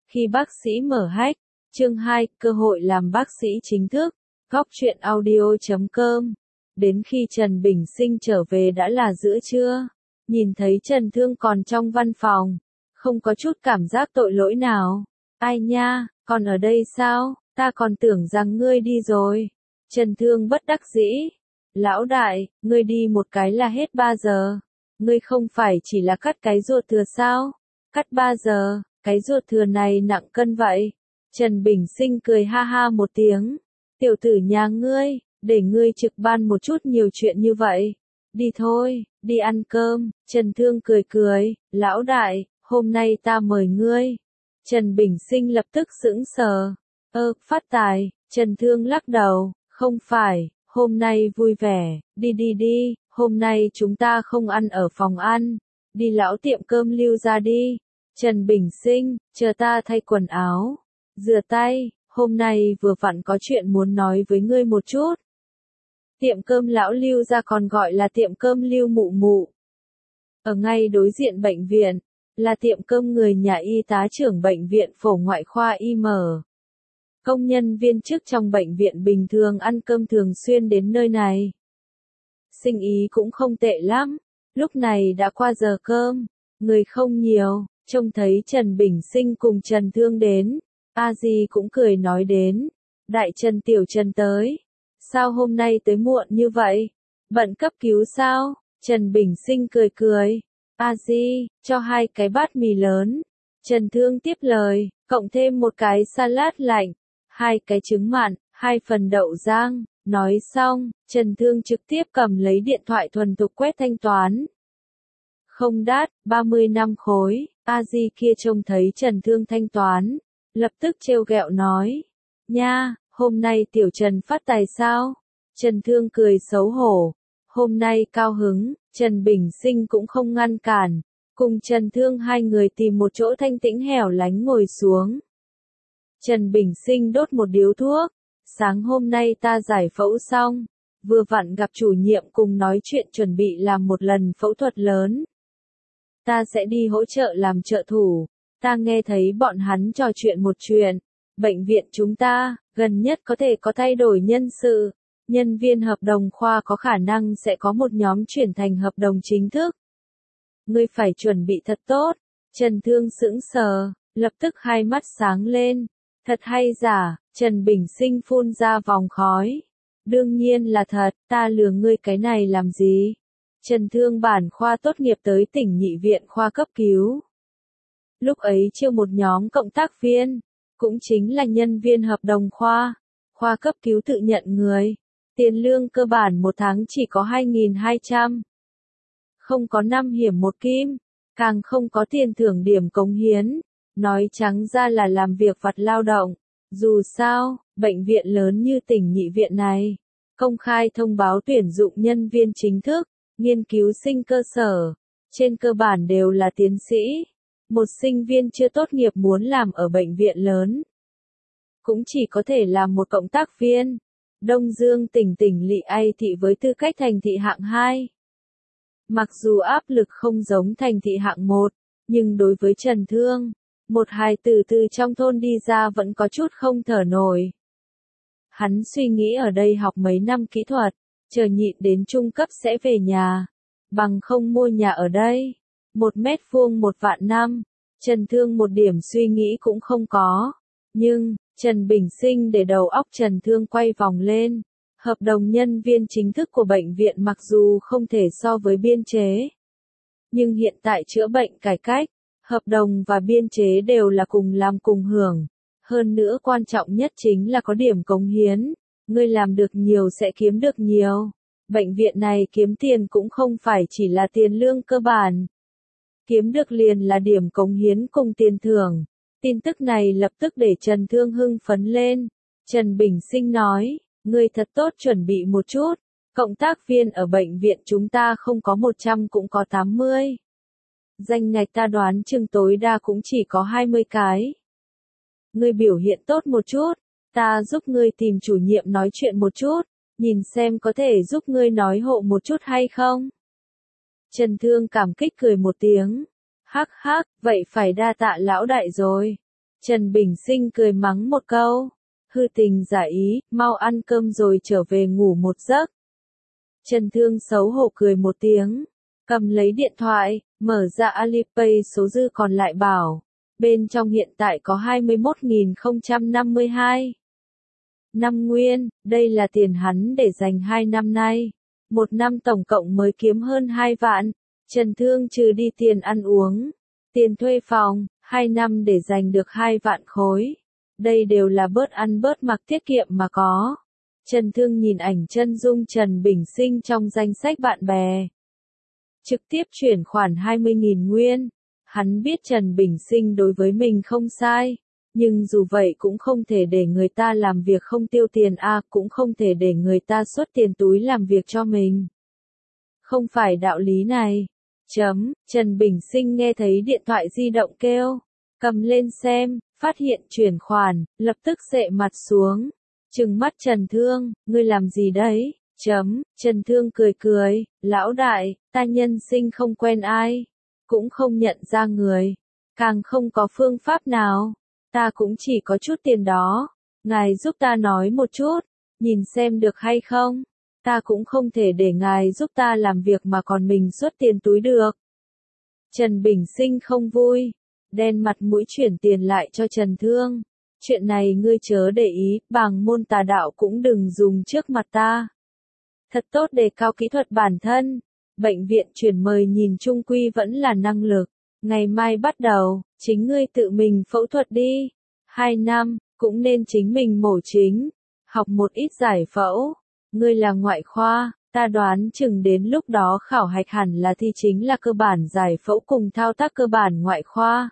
Khi bác sĩ mở hách, chương 2, cơ hội làm bác sĩ chính thức, góc truyện audio.com. Đến khi Trần Bình Sinh trở về đã là giữa trưa, nhìn thấy Trần Thương còn trong văn phòng, không có chút cảm giác tội lỗi nào. Ai nha, còn ở đây sao, ta còn tưởng rằng ngươi đi rồi. Trần Thương bất đắc dĩ. Lão đại, ngươi đi một cái là hết 3 giờ. Ngươi không phải chỉ là cắt cái ruột thừa sao? Cắt 3 giờ, cái ruột thừa này nặng cân vậy. Trần Bình Sinh cười ha ha một tiếng. Tiểu tử nhà ngươi, để ngươi trực ban một chút nhiều chuyện như vậy. Đi thôi, đi ăn cơm. Trần Thương cười cười, lão đại, hôm nay ta mời ngươi. Trần Bình Sinh lập tức sững sờ. Phát tài. Trần Thương lắc đầu, không phải, hôm nay vui vẻ, đi, hôm nay chúng ta không ăn ở phòng ăn, đi lão tiệm cơm Lưu ra đi. Trần Bình Sinh, chờ ta thay quần áo, rửa tay, hôm nay vừa vặn có chuyện muốn nói với ngươi một chút. Tiệm cơm lão Lưu ra còn gọi là tiệm cơm Lưu Mụ Mụ. Ở ngay đối diện bệnh viện, là tiệm cơm người nhà y tá trưởng bệnh viện phổ ngoại khoa IM. Công nhân viên chức trong bệnh viện bình thường ăn cơm thường xuyên đến nơi này. Sinh ý cũng không tệ lắm, lúc này đã qua giờ cơm, người không nhiều, trông thấy Trần Bình Sinh cùng Trần Thương đến, A Di cũng cười nói đến, đại Trần tiểu Trần tới, sao hôm nay tới muộn như vậy, bận cấp cứu sao? Trần Bình Sinh cười cười, A Di, cho 2 cái bát mì lớn. Trần Thương tiếp lời, cộng thêm một cái salad lạnh, 2 cái trứng mặn, 2 phần đậu rang. Nói xong, Trần Thương trực tiếp cầm lấy điện thoại thuần thục quét thanh toán. Không đắt, 35 khối, A Di kia trông thấy Trần Thương thanh toán, lập tức trêu ghẹo nói, nha, hôm nay tiểu Trần phát tài sao? Trần Thương cười xấu hổ, hôm nay cao hứng. Trần Bình Sinh cũng không ngăn cản, cùng Trần Thương hai người tìm một chỗ thanh tĩnh hẻo lánh ngồi xuống. Trần Bình Sinh đốt một điếu thuốc, sáng hôm nay ta giải phẫu xong, vừa vặn gặp chủ nhiệm cùng nói chuyện chuẩn bị làm một lần phẫu thuật lớn. Ta sẽ đi hỗ trợ làm trợ thủ, ta nghe thấy bọn hắn trò chuyện một chuyện, bệnh viện chúng ta, gần nhất có thể có thay đổi nhân sự. Nhân viên hợp đồng khoa có khả năng sẽ có một nhóm chuyển thành hợp đồng chính thức. Ngươi phải chuẩn bị thật tốt. Trần Thương sững sờ, lập tức hai mắt sáng lên. Thật hay giả? Trần Bình Sinh phun ra vòng khói. Đương nhiên là thật, ta lừa ngươi cái này làm gì? Trần Thương bản khoa tốt nghiệp tới tỉnh nhị viện khoa cấp cứu. Lúc ấy chiêu một nhóm cộng tác viên, cũng chính là nhân viên hợp đồng khoa. Khoa cấp cứu tự nhận người. Tiền lương cơ bản một tháng chỉ có 2.200. Không có 5 hiểm 1 kim, càng không có tiền thưởng điểm cống hiến. Nói trắng ra là làm việc vặt lao động. Dù sao, bệnh viện lớn như tỉnh nhị viện này, công khai thông báo tuyển dụng nhân viên chính thức, nghiên cứu sinh cơ sở, trên cơ bản đều là tiến sĩ. Một sinh viên chưa tốt nghiệp muốn làm ở bệnh viện lớn, cũng chỉ có thể làm một cộng tác viên. Đông Dương tỉnh lỵ Ai thị với tư cách thành thị hạng 2. Mặc dù áp lực không giống thành thị hạng 1, nhưng đối với Trần Thương, một hài tử từ trong thôn đi ra vẫn có chút không thở nổi. Hắn suy nghĩ ở đây học mấy năm kỹ thuật, chờ nhịn đến trung cấp sẽ về nhà, bằng không mua nhà ở đây. 1 mét vuông 1 vạn năm, Trần Thương một điểm suy nghĩ cũng không có. Nhưng, Trần Bình Sinh để đầu óc Trần Thương quay vòng lên. Hợp đồng nhân viên chính thức của bệnh viện mặc dù không thể so với biên chế, nhưng hiện tại chữa bệnh cải cách, hợp đồng và biên chế đều là cùng làm cùng hưởng. Hơn nữa quan trọng nhất chính là có điểm cống hiến. Ngươi làm được nhiều sẽ kiếm được nhiều. Bệnh viện này kiếm tiền cũng không phải chỉ là tiền lương cơ bản. Kiếm được liền là điểm cống hiến cùng tiền thưởng. Tin tức này lập tức để Trần Thương hưng phấn lên. Trần Bình Sinh nói, ngươi thật tốt chuẩn bị một chút. Cộng tác viên ở bệnh viện chúng ta không có 100 cũng có 80. Danh ngạch ta đoán chừng tối đa cũng chỉ có 20 cái. Ngươi biểu hiện tốt một chút, ta giúp ngươi tìm chủ nhiệm nói chuyện một chút, nhìn xem có thể giúp ngươi nói hộ một chút hay không. Trần Thương cảm kích cười một tiếng. Hắc hắc, vậy phải đa tạ lão đại rồi. Trần Bình Sinh cười mắng một câu. Hư tình giả ý, mau ăn cơm rồi trở về ngủ một giấc. Trần Thương xấu hổ cười một tiếng. Cầm lấy điện thoại, mở ra Alipay số dư còn lại bảo. Bên trong hiện tại có 21.052 năm nguyên, đây là tiền hắn để dành 2 năm nay. Một năm tổng cộng mới kiếm hơn 2 vạn. Trần Thương trừ đi tiền ăn uống, tiền thuê phòng, 2 năm để dành được 2 vạn khối. Đây đều là bớt ăn bớt mặc tiết kiệm mà có. Trần Thương nhìn ảnh chân dung Trần Bình Sinh trong danh sách bạn bè. Trực tiếp chuyển khoản 20.000 nguyên. Hắn biết Trần Bình Sinh đối với mình không sai. Nhưng dù vậy cũng không thể để người ta làm việc không tiêu tiền cũng không thể để người ta xuất tiền túi làm việc cho mình. Không phải đạo lý này. Trần Bình Sinh nghe thấy điện thoại di động kêu. Cầm lên xem, phát hiện chuyển khoản, lập tức xệ mặt xuống. Trừng mắt Trần Thương, ngươi làm gì đấy? Trần Thương cười cười, lão đại, ta nhân sinh không quen ai. Cũng không nhận ra người. Càng không có phương pháp nào. Ta cũng chỉ có chút tiền đó. Ngài giúp ta nói một chút. Nhìn xem được hay không? Ta cũng không thể để ngài giúp ta làm việc mà còn mình xuất tiền túi được. Trần Bình Sinh không vui. Đen mặt mũi chuyển tiền lại cho Trần Thương. Chuyện này ngươi chớ để ý, bảng môn tà đạo cũng đừng dùng trước mặt ta. Thật tốt đề cao kỹ thuật bản thân. Bệnh viện chuyển mời nhìn chung quy vẫn là năng lực. Ngày mai bắt đầu, chính ngươi tự mình phẫu thuật đi. 2 năm, cũng nên chính mình mổ chính. Học một ít giải phẫu. Ngươi là ngoại khoa, ta đoán chừng đến lúc đó khảo hạch hẳn là thi chính là cơ bản giải phẫu cùng thao tác cơ bản ngoại khoa.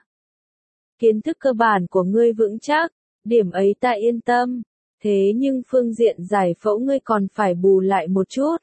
Kiến thức cơ bản của ngươi vững chắc, điểm ấy ta yên tâm. Thế nhưng phương diện giải phẫu ngươi còn phải bù lại một chút.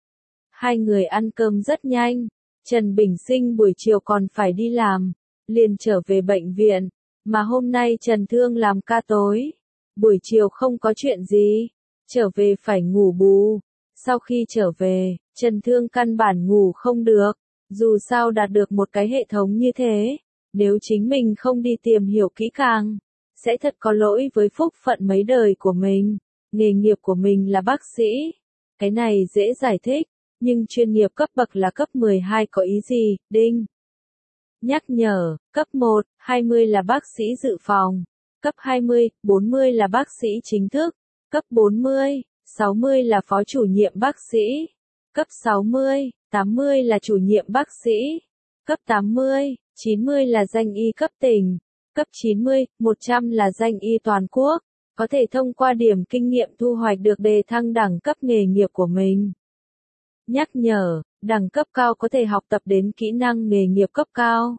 Hai người ăn cơm rất nhanh. Trần Bình Sinh buổi chiều còn phải đi làm, liền trở về bệnh viện. Mà hôm nay Trần Thương làm ca tối. Buổi chiều không có chuyện gì. Trở về phải ngủ bù. Sau khi trở về, Trần Thương căn bản ngủ không được. Dù sao đạt được một cái hệ thống như thế. Nếu chính mình không đi tìm hiểu kỹ càng, sẽ thật có lỗi với phúc phận mấy đời của mình. Nghề nghiệp của mình là bác sĩ. Cái này dễ giải thích. Nhưng chuyên nghiệp cấp bậc là cấp 12 có ý gì, đinh. Nhắc nhở, cấp 1, 20 là bác sĩ dự phòng. Cấp 20, 40 là bác sĩ chính thức. Cấp 40, 60 là phó chủ nhiệm bác sĩ. Cấp 60, 80 là chủ nhiệm bác sĩ. Cấp 80, 90 là danh y cấp tỉnh. Cấp 90, 100 là danh y toàn quốc. Có thể thông qua điểm kinh nghiệm thu hoạch được đề thăng đẳng cấp nghề nghiệp của mình. Nhắc nhở, đẳng cấp cao có thể học tập đến kỹ năng nghề nghiệp cấp cao.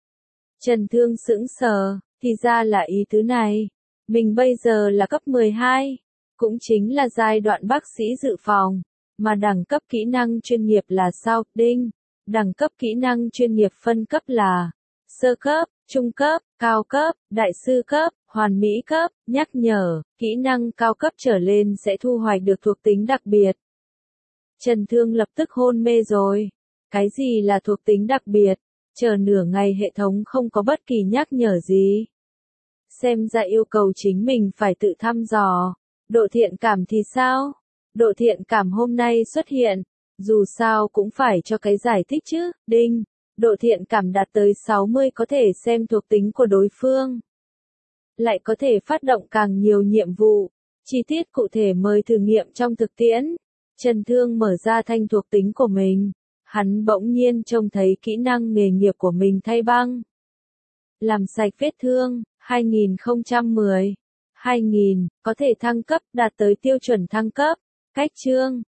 Trần Thương sững sờ, thì ra là ý tứ này. Mình bây giờ là cấp 12, cũng chính là giai đoạn bác sĩ dự phòng. Mà đẳng cấp kỹ năng chuyên nghiệp là sao, đinh? Đẳng cấp kỹ năng chuyên nghiệp phân cấp là sơ cấp, trung cấp, cao cấp, đại sư cấp, hoàn mỹ cấp. Nhắc nhở, kỹ năng cao cấp trở lên sẽ thu hoạch được thuộc tính đặc biệt. Trần Thương lập tức hôn mê rồi. Cái gì là thuộc tính đặc biệt? Chờ nửa ngày hệ thống không có bất kỳ nhắc nhở gì. Xem ra yêu cầu chính mình phải tự thăm dò. Độ thiện cảm thì sao? Độ thiện cảm hôm nay xuất hiện. Dù sao cũng phải cho cái giải thích chứ, đinh. Độ thiện cảm đạt tới 60 có thể xem thuộc tính của đối phương. Lại có thể phát động càng nhiều nhiệm vụ. Chi tiết cụ thể mời thử nghiệm trong thực tiễn. Trần Thương mở ra thanh thuộc tính của mình. Hắn bỗng nhiên trông thấy kỹ năng nghề nghiệp của mình thay băng. Làm sạch vết thương, 2010. 2000, có thể thăng cấp, đạt tới tiêu chuẩn thăng cấp. Cách chương,